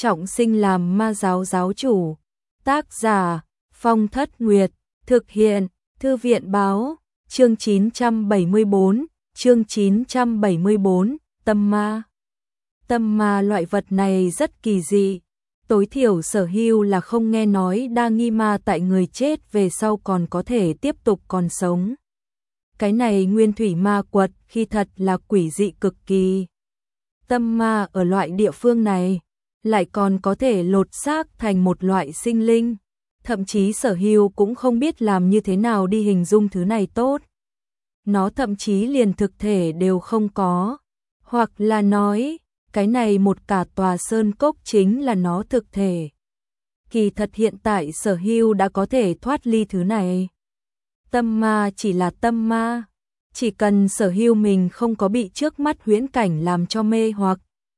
trọng sinh làm ma giáo giáo chủ. Tác giả Phong Thất Nguyệt. Thực hiện Thư viện báo. Chương 974. Chương 974. Tâm ma. Tâm ma loại vật này rất kỳ dị. Tối thiểu Sở Hưu là không nghe nói đa nghi ma tại người chết về sau còn có thể tiếp tục còn sống. Cái này nguyên thủy ma quật khi thật là quỷ dị cực kỳ. Tâm ma ở loại địa phương này lại còn có thể lột xác thành một loại sinh linh. Thậm chí Sở Hưu cũng không biết làm như thế nào đi hình dung thứ này tốt. Nó thậm chí liền thực thể đều không có. Hoặc là nói, cái này một cả tòa sơn cốc chính là nó thực thể. Kỳ thật hiện tại Sở Hưu đã có thể thoát ly thứ này. Tâm ma chỉ là tâm ma. Chỉ cần Sở Hưu mình không có bị trước mắt huyễn cảnh làm cho mê hoặc,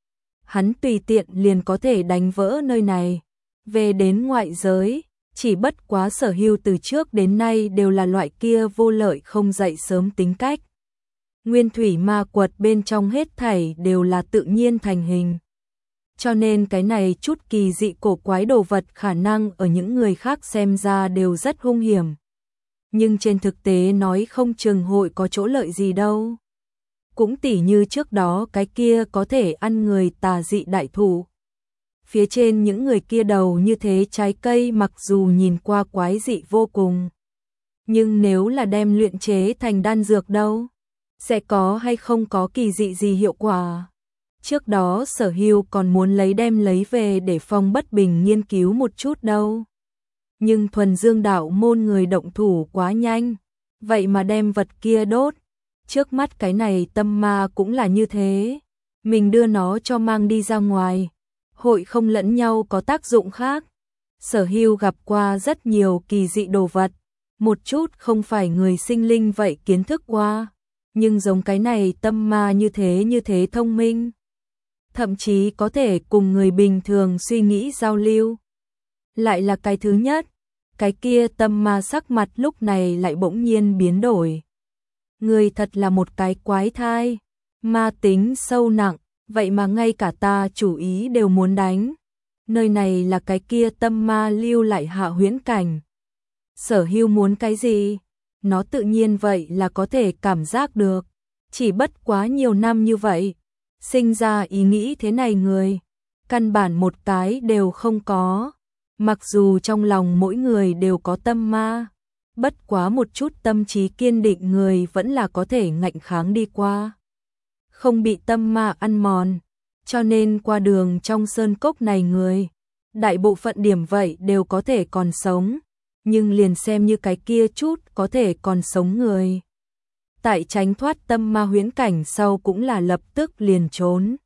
hắn tùy tiện liền có thể đánh vỡ nơi này. Về đến ngoại giới, chỉ bất quá Sở Hưu từ trước đến nay đều là loại kia vô lợi không dậy sớm tính cách. Nguyên thủy ma quật bên trong hết thảy đều là tự nhiên thành hình. Cho nên cái này chút kỳ dị cổ quái đồ vật khả năng ở những người khác xem ra đều rất hung hiểm. Nhưng trên thực tế nói không chừng hội có chỗ lợi gì đâu. Cũng tỉ như trước đó cái kia có thể ăn người tà dị đại thụ. Phía trên những người kia đầu như thế trái cây mặc dù nhìn qua quái dị vô cùng. Nhưng nếu là đem luyện chế thành đan dược đâu? Sẽ có hay không có kỳ dị gì hiệu quả? Trước đó Sở Hưu còn muốn đem lấy về để Phong Bất Bình nghiên cứu một chút đâu. Nhưng thuần dương đạo môn người động thủ quá nhanh, vậy mà đem vật kia đốt. Trước mắt cái này tâm ma cũng là như thế. Mình đưa nó cho mang đi ra ngoài, hội không lẫn nhau có tác dụng khác. Sở Hưu gặp qua rất nhiều kỳ dị đồ vật, một chút không phải người sinh linh vậy kiến thức qua. Nhưng giống cái này tâm ma như thế thông minh. Thậm chí có thể cùng người bình thường suy nghĩ giao lưu. Lại là cái thứ nhất, cái kia tâm ma sắc mặt lúc này lại bỗng nhiên biến đổi. Người thật là một cái quái thai, ma tính sâu nặng, vậy mà ngay cả ta chủ ý đều muốn đánh. Nơi này là cái kia tâm ma lưu lại hạ huyễn cảnh. Sở Hưu muốn cái gì? Nó tự nhiên vậy là có thể cảm giác được. Chỉ bất quá nhiều năm như vậy, sinh ra ý nghĩ thế này người, căn bản một cái đều không có. Mặc dù trong lòng mỗi người đều có tâm ma, bất quá một chút tâm trí kiên định người vẫn là có thể ngạnh kháng đi qua. Không bị tâm ma ăn mòn, cho nên qua đường trong sơn cốc này người, đại bộ phận điểm vậy đều có thể còn sống. Nhưng liền xem như cái kia chút có thể còn sống người, tại tránh thoát tâm ma huyễn cảnh sau cũng là lập tức liền trốn.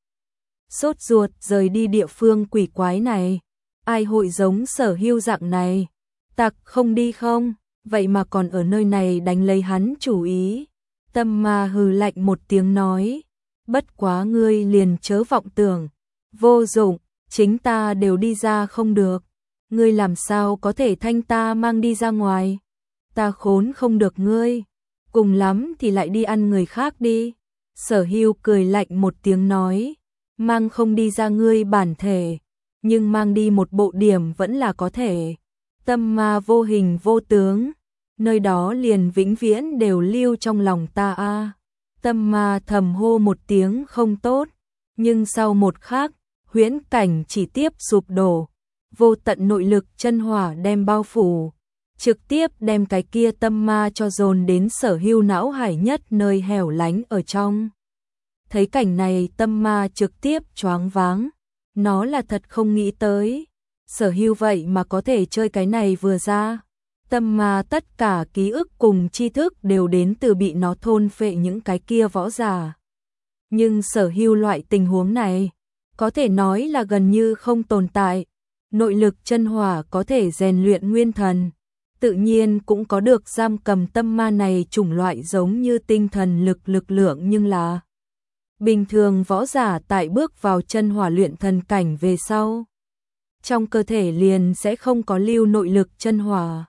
Sốt ruột rời đi địa phương quỷ quái này. Ai hội giống Sở Hưu dạng này? Tặc không đi không? Vậy mà còn ở nơi này đánh lấy hắn chủ ý. Tâm ma hừ lạnh một tiếng nói. Bất quá ngươi liền chớ vọng tưởng. Vô dụng, chính ta đều đi ra không được. Ngươi làm sao có thể thanh ta mang đi ra ngoài? Ta khốn không được ngươi. Cùng lắm thì lại đi ăn người khác đi. Sở Hưu cười lạnh một tiếng nói. Mang không đi ra ngươi bản thể, nhưng mang đi một bộ điểm vẫn là có thể. Tâm ma vô hình vô tướng, nơi đó liền vĩnh viễn đều lưu trong lòng ta a. Tâm ma thầm hô một tiếng không tốt, nhưng sau một khắc, huyễn cảnh chỉ tiếp sụp đổ. Vô tận nội lực chân hỏa đem bao phủ, trực tiếp đem cái kia tâm ma cho dồn đến Sở Hưu não hải nhất nơi hẻo lánh ở trong. Thấy cảnh này tâm ma trực tiếp choáng váng. Nó là thật không nghĩ tới. Sở Hưu vậy mà có thể chơi cái này vừa ra. Tâm ma tất cả ký ức cùng tri thức đều đến từ bị nó thôn phệ những cái kia võ giả. Nhưng Sở Hưu loại tình huống này, có thể nói là gần như không tồn tại. Nội lực chân hỏa có thể rèn luyện nguyên thần. Tự nhiên cũng có được giam cầm tâm ma này chủng loại giống như tinh thần lực lượng nhưng là bình thường võ giả tại bước vào chân hỏa luyện thần cảnh về sau, trong cơ thể liền sẽ không có lưu nội lực chân hỏa.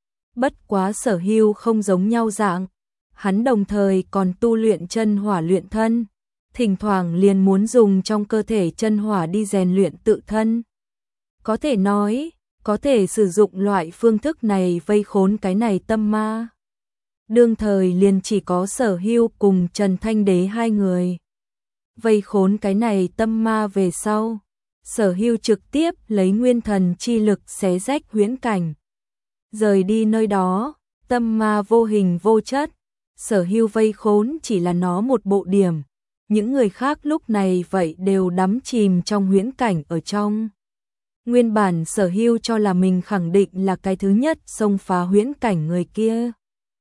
Bất quá Sở Hưu không giống nhau dạng, hắn đồng thời còn tu luyện chân hỏa luyện thân, thỉnh thoảng liền muốn dùng trong cơ thể chân hỏa đi rèn luyện tự thân, Có thể nói, có thể sử dụng loại phương thức này vây khốn cái này tâm ma. Đương thời liền chỉ có Sở Hưu cùng Trần Thanh Đế hai người. Vây khốn cái này tâm ma về sau, Sở Hưu trực tiếp lấy nguyên thần chi lực xé rách huyễn cảnh. Rời đi nơi đó, tâm ma vô hình vô chất, Sở Hưu vây khốn chỉ là nó một bộ điểm. Những người khác lúc này vậy đều đắm chìm trong huyễn cảnh ở trong. Nguyên bản Sở Hưu cho là mình khẳng định là cái thứ nhất xông phá huyễn cảnh người kia.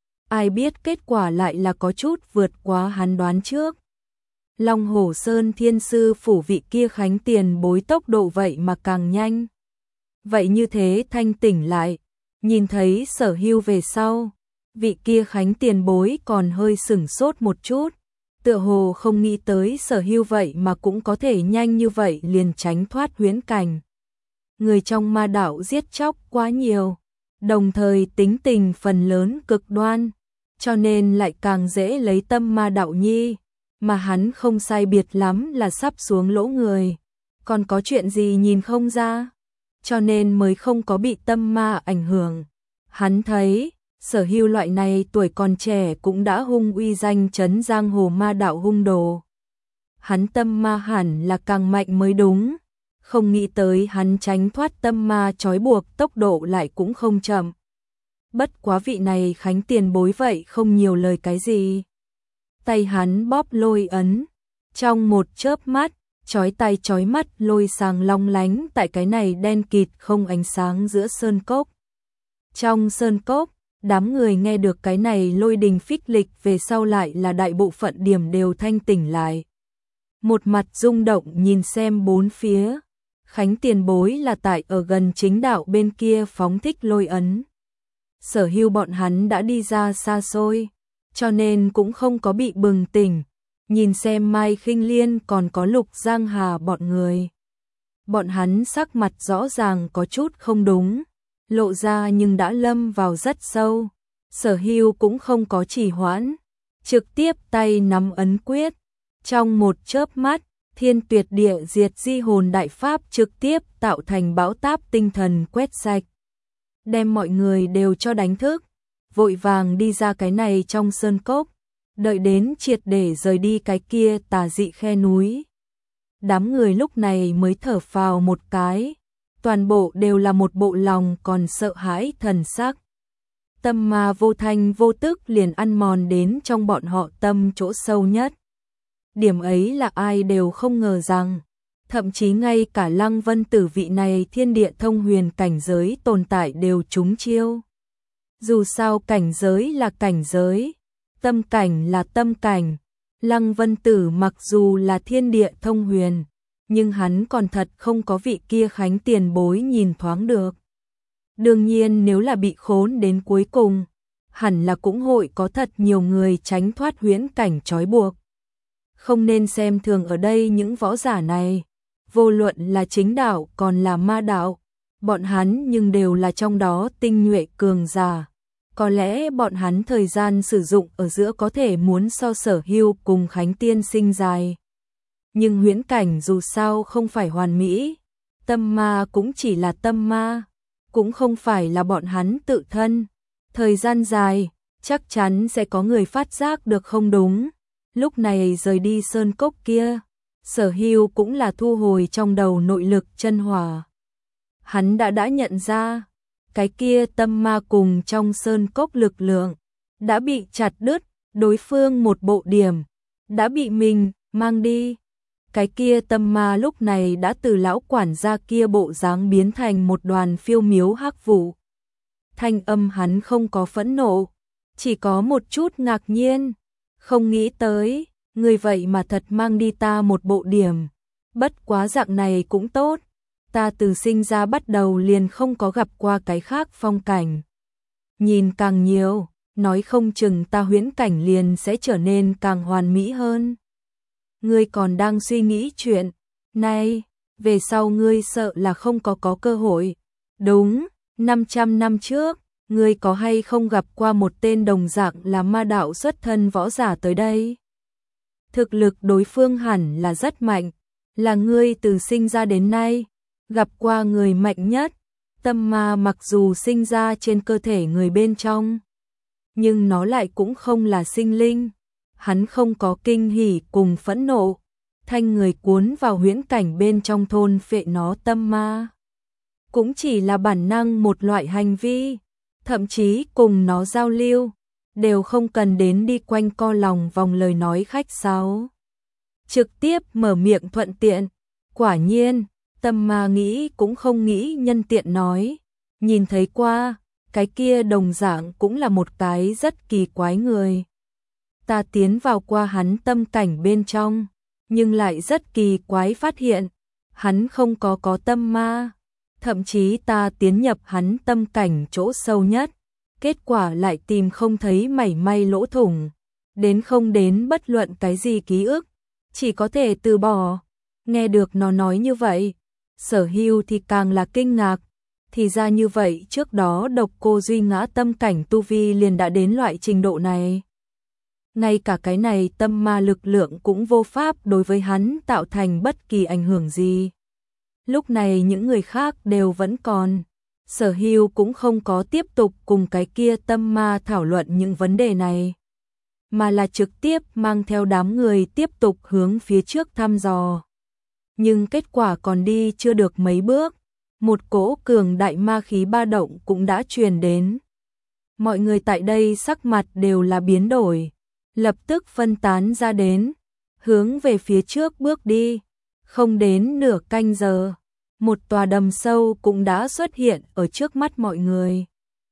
Ai biết kết quả lại là có chút vượt quá hắn đoán trước. Long Hổ Sơn Thiên Sư phủ vị kia khánh tiền bối tốc độ vậy mà càng nhanh. Vậy như thế thanh tỉnh lại, nhìn thấy Sở Hưu về sau, vị kia khánh tiền bối còn hơi sửng sốt một chút, tựa hồ không nghĩ tới Sở Hưu vậy mà cũng có thể nhanh như vậy liền tránh thoát huyễn cảnh. Người trong ma đạo giết chóc quá nhiều, đồng thời tính tình phần lớn cực đoan, cho nên lại càng dễ lấy tâm ma đạo nhi, mà hắn không sai biệt lắm là sắp xuống lỗ người, còn có chuyện gì nhìn không ra, cho nên mới không có bị tâm ma ảnh hưởng. Hắn thấy, Sở Hưu loại này tuổi còn trẻ cũng đã hung uy danh chấn giang hồ ma đạo hung đồ. Hắn tâm ma hẳn là càng mạnh mới đúng, không nghĩ tới hắn tránh thoát tâm ma trói buộc tốc độ lại cũng không chậm. Bất quá vị này khánh tiền bối vậy không nhiều lời cái gì. Tay hắn bóp lôi ấn, trong một chớp mắt, chói tay chói mắt lôi sáng long lánh tại cái này đen kịt không ánh sáng giữa sơn cốc. Trong sơn cốc, đám người nghe được cái này lôi đình phích lịch về sau lại là đại bộ phận điểm đều thanh tỉnh lại. Một mặt rung động nhìn xem bốn phía, khánh tiền bối là tại ở gần chính đạo bên kia phóng thích lôi ấn. Sở Hưu bọn hắn đã đi ra xa xôi, cho nên cũng không có bị bừng tỉnh, nhìn xem Mai Khinh Liên còn có Lục Giang Hà bọn người. Bọn hắn sắc mặt rõ ràng có chút không đúng, lộ ra nhưng đã lâm vào rất sâu. Sở Hưu cũng không có trì hoãn, trực tiếp tay nắm ấn quyết, trong một chớp mắt, Thiên Tuyệt Địa Diệt Di Hồn đại pháp trực tiếp tạo thành bão táp tinh thần quét sạch, đem mọi người đều cho đánh thức, vội vàng đi ra cái này trong sơn cốc, đợi đến triệt để rời đi cái kia tà dị khe núi. Đám người lúc này mới thở phào một cái, toàn bộ đều là một bộ lòng còn sợ hãi thần sắc. Tâm ma vô thanh vô tức liền ăn mòn đến trong bọn họ tâm chỗ sâu nhất. Điểm ấy là ai đều không ngờ rằng, thậm chí ngay cả Lăng Vân Tử vị này thiên địa thông huyền cảnh giới tồn tại đều trúng chiêu. Dù sao cảnh giới là cảnh giới, tâm cảnh là tâm cảnh, Lăng Vân Tử mặc dù là thiên địa thông huyền, nhưng hắn còn thật không có vị kia khánh tiền bối nhìn thoáng được. Đương nhiên nếu là bị khốn đến cuối cùng, hẳn là cũng hội có thật nhiều người tránh thoát huyễn cảnh trói buộc. Không nên xem thường ở đây những võ giả này, vô luận là chính đạo còn là ma đạo, bọn hắn nhưng đều là trong đó tinh nhuệ cường giả. Có lẽ bọn hắn thời gian sử dụng ở giữa có thể muốn so Sở Hưu cùng Khánh Tiên Sinh dài. Nhưng huyễn cảnh dù sao không phải hoàn mỹ, tâm ma cũng chỉ là tâm ma, cũng không phải là bọn hắn tự thân. Thời gian dài, chắc chắn sẽ có người phát giác được không đúng. Lúc này rời đi sơn cốc kia, Sở Hưu cũng là thu hồi trong đầu nội lực chân hỏa. Hắn đã nhận ra, cái kia tâm ma cùng trong sơn cốc lực lượng đã bị chặt đứt, đối phương một bộ điểm đã bị mình mang đi. Cái kia tâm ma lúc này đã từ lão quản gia kia bộ dáng biến thành một đoàn phiêu miếu hắc vụ. Thanh âm hắn không có phẫn nộ, chỉ có một chút ngạc nhiên, không nghĩ tới, người vậy mà thật mang đi ta một bộ điểm. Bất quá dạng này cũng tốt, ta từ sinh ra bắt đầu liền không có gặp qua cái khác phong cảnh. Nhìn càng nhiều, nói không chừng ta huyễn cảnh liền sẽ trở nên càng hoàn mỹ hơn. Ngươi còn đang suy nghĩ chuyện này, về sau ngươi sợ là không có cơ hội. Đúng, 500 năm trước, ngươi có hay không gặp qua một tên đồng dạng là ma đạo xuất thân võ giả tới đây? Thực lực đối phương hẳn là rất mạnh, là ngươi từ sinh ra đến nay, gặp qua người mạnh nhất. Tâm ma mặc dù sinh ra trên cơ thể người bên trong, nhưng nó lại cũng không là sinh linh. Hắn không có kinh hỉ cùng phẫn nộ, thanh người cuốn vào huyễn cảnh bên trong thôn phệ nó. Tâm ma cũng chỉ là bản năng một loại hành vi, thậm chí cùng nó giao lưu, đều không cần đến đi quanh co lòng vòng lời nói khách sáo. Trực tiếp mở miệng thuận tiện. Quả nhiên, tâm ma nghĩ cũng không nghĩ nhân tiện nói, nhìn thấy qua, cái kia đồng dạng cũng là một cái rất kỳ quái người. Ta tiến vào qua hắn tâm cảnh bên trong, nhưng lại rất kỳ quái phát hiện, hắn không có tâm ma, thậm chí ta tiến nhập hắn tâm cảnh chỗ sâu nhất, kết quả lại tìm không thấy mảy may lỗ thủng, đến không đến bất luận cái gì ký ức, chỉ có thể từ bỏ. Nghe được nó nói như vậy, Sở Hưu thì càng là kinh ngạc, thì ra như vậy trước đó Độc Cô Duy ngã tâm cảnh tu vi liền đã đến loại trình độ này. Ngay cả cái này tâm ma lực lượng cũng vô pháp đối với hắn tạo thành bất kỳ ảnh hưởng gì. Lúc này những người khác đều vẫn còn, Sở Hưu cũng không có tiếp tục cùng cái kia tâm ma thảo luận những vấn đề này, mà là trực tiếp mang theo đám người tiếp tục hướng phía trước thăm dò. Nhưng kết quả còn đi chưa được mấy bước, một cỗ cường đại ma khí ba động cũng đã truyền đến. Mọi người tại đây sắc mặt đều là biến đổi, lập tức phân tán ra đến, hướng về phía trước bước đi. Không đến nửa canh giờ, một tòa đầm sâu cũng đã xuất hiện ở trước mắt mọi người.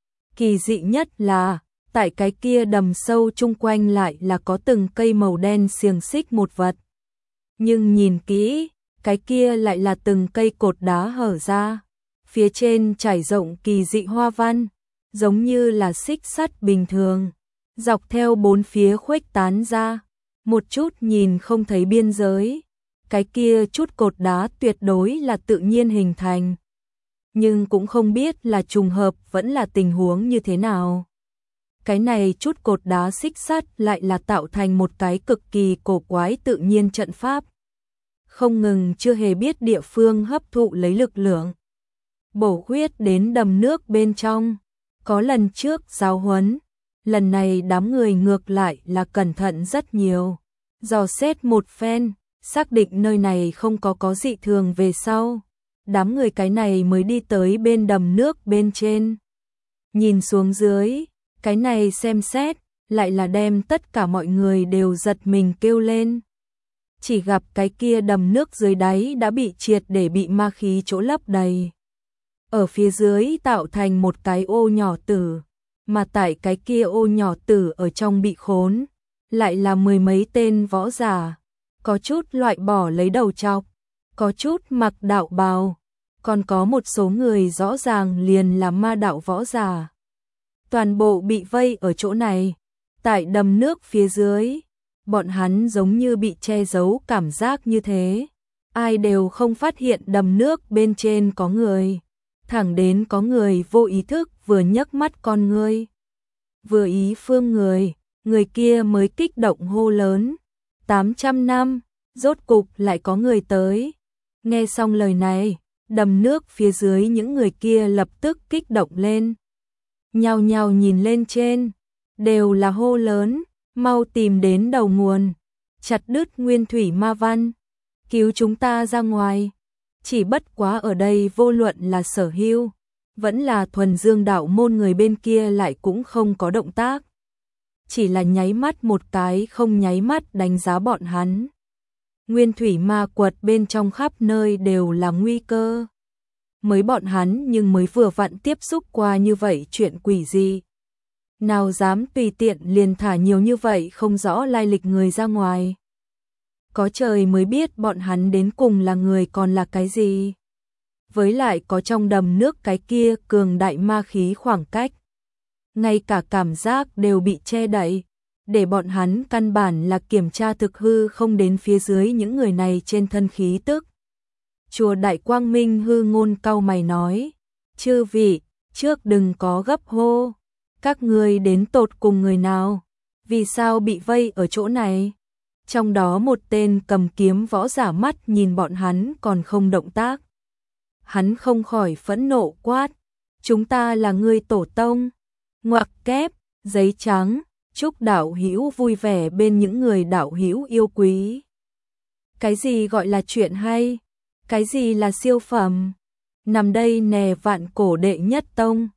Kỳ dị nhất là, tại cái kia đầm sâu chung quanh lại là có từng cây màu đen xiềng xích một vật. Nhưng nhìn kỹ, cái kia lại là từng cây cột đá hở ra, phía trên trải rộng kỳ dị hoa văn, giống như là xích sắt bình thường, dọc theo bốn phía khuếch tán ra, một chút nhìn không thấy biên giới. Cái kia chút cột đá tuyệt đối là tự nhiên hình thành, nhưng cũng không biết là trùng hợp vẫn là tình huống như thế nào. Cái này chút cột đá xích sắt lại là tạo thành một cái cực kỳ cổ quái tự nhiên trận pháp. Không ngừng chưa hề biết địa phương hấp thụ lấy lực lượng, bổ huyết đến đầm nước bên trong. Có lần trước giáo huấn, lần này đám người ngược lại là cẩn thận rất nhiều, dò xét một phen, xác định nơi này không có dị thường về sau, đám người cái này mới đi tới bên đầm nước bên trên. Nhìn xuống dưới, cái này xem xét, lại là đem tất cả mọi người đều giật mình kêu lên. Chỉ gặp cái kia đầm nước dưới đáy đã bị triệt để bị ma khí chỗ lấp đầy. Ở phía dưới tạo thành một cái ô nhỏ tử, mà tại cái kia ô nhỏ tử ở trong bị khốn, lại là mười mấy tên võ giả. Có chút loại bỏ lấy đầu trọc, có chút mặc đạo bào, còn có một số người rõ ràng liền là ma đạo võ giả. Toàn bộ bị vây ở chỗ này, tại đầm nước phía dưới, bọn hắn giống như bị che giấu cảm giác như thế. Ai đều không phát hiện đầm nước bên trên có người, thẳng đến có người vô ý thức vừa nhấc mắt con ngươi, vừa ý phương người kia mới kích động hô lớn. 800 năm, rốt cục lại có người tới. Nghe xong lời này, đầm nước phía dưới những người kia lập tức kích động lên. Nhao nhao nhìn lên trên, đều là hô lớn, mau tìm đến đầu nguồn, chặt đứt nguyên thủy ma văn, cứu chúng ta ra ngoài. Chỉ bất quá ở đây vô luận là Sở Hưu, vẫn là thuần dương đạo môn người bên kia lại cũng không có động tác. Chỉ là nháy mắt một cái không nháy mắt đánh giá bọn hắn. Nguyên thủy ma quật bên trong khắp nơi đều là nguy cơ. Mới bọn hắn nhưng mới vừa vặn tiếp xúc qua như vậy chuyện quỷ gì. Nào dám tùy tiện liền thả nhiều như vậy không rõ lai lịch người ra ngoài. Có trời mới biết bọn hắn đến cùng là người còn là cái gì. Với lại có trong đầm nước cái kia cường đại ma khí khoảng cách. Ngay cả cảm giác đều bị che đậy, để bọn hắn căn bản là kiểm tra thực hư không đến phía dưới những người này trên thân khí tức. Chùa Đại Quang Minh hư ngôn cau mày nói, chư vị, trước đừng có gấp hô, các ngươi đến tột cùng người nào, vì sao bị vây ở chỗ này? Trong đó một tên cầm kiếm võ giả mắt nhìn bọn hắn còn không động tác. hắn không khỏi phẫn nộ quát, chúng ta là người tổ tông. Ngoặc kép, giấy trắng, chúc đạo hữu vui vẻ bên những người đạo hữu yêu quý. Cái gì gọi là chuyện hay? Cái gì là siêu phẩm? Nằm đây nè vạn cổ đệ nhất tông.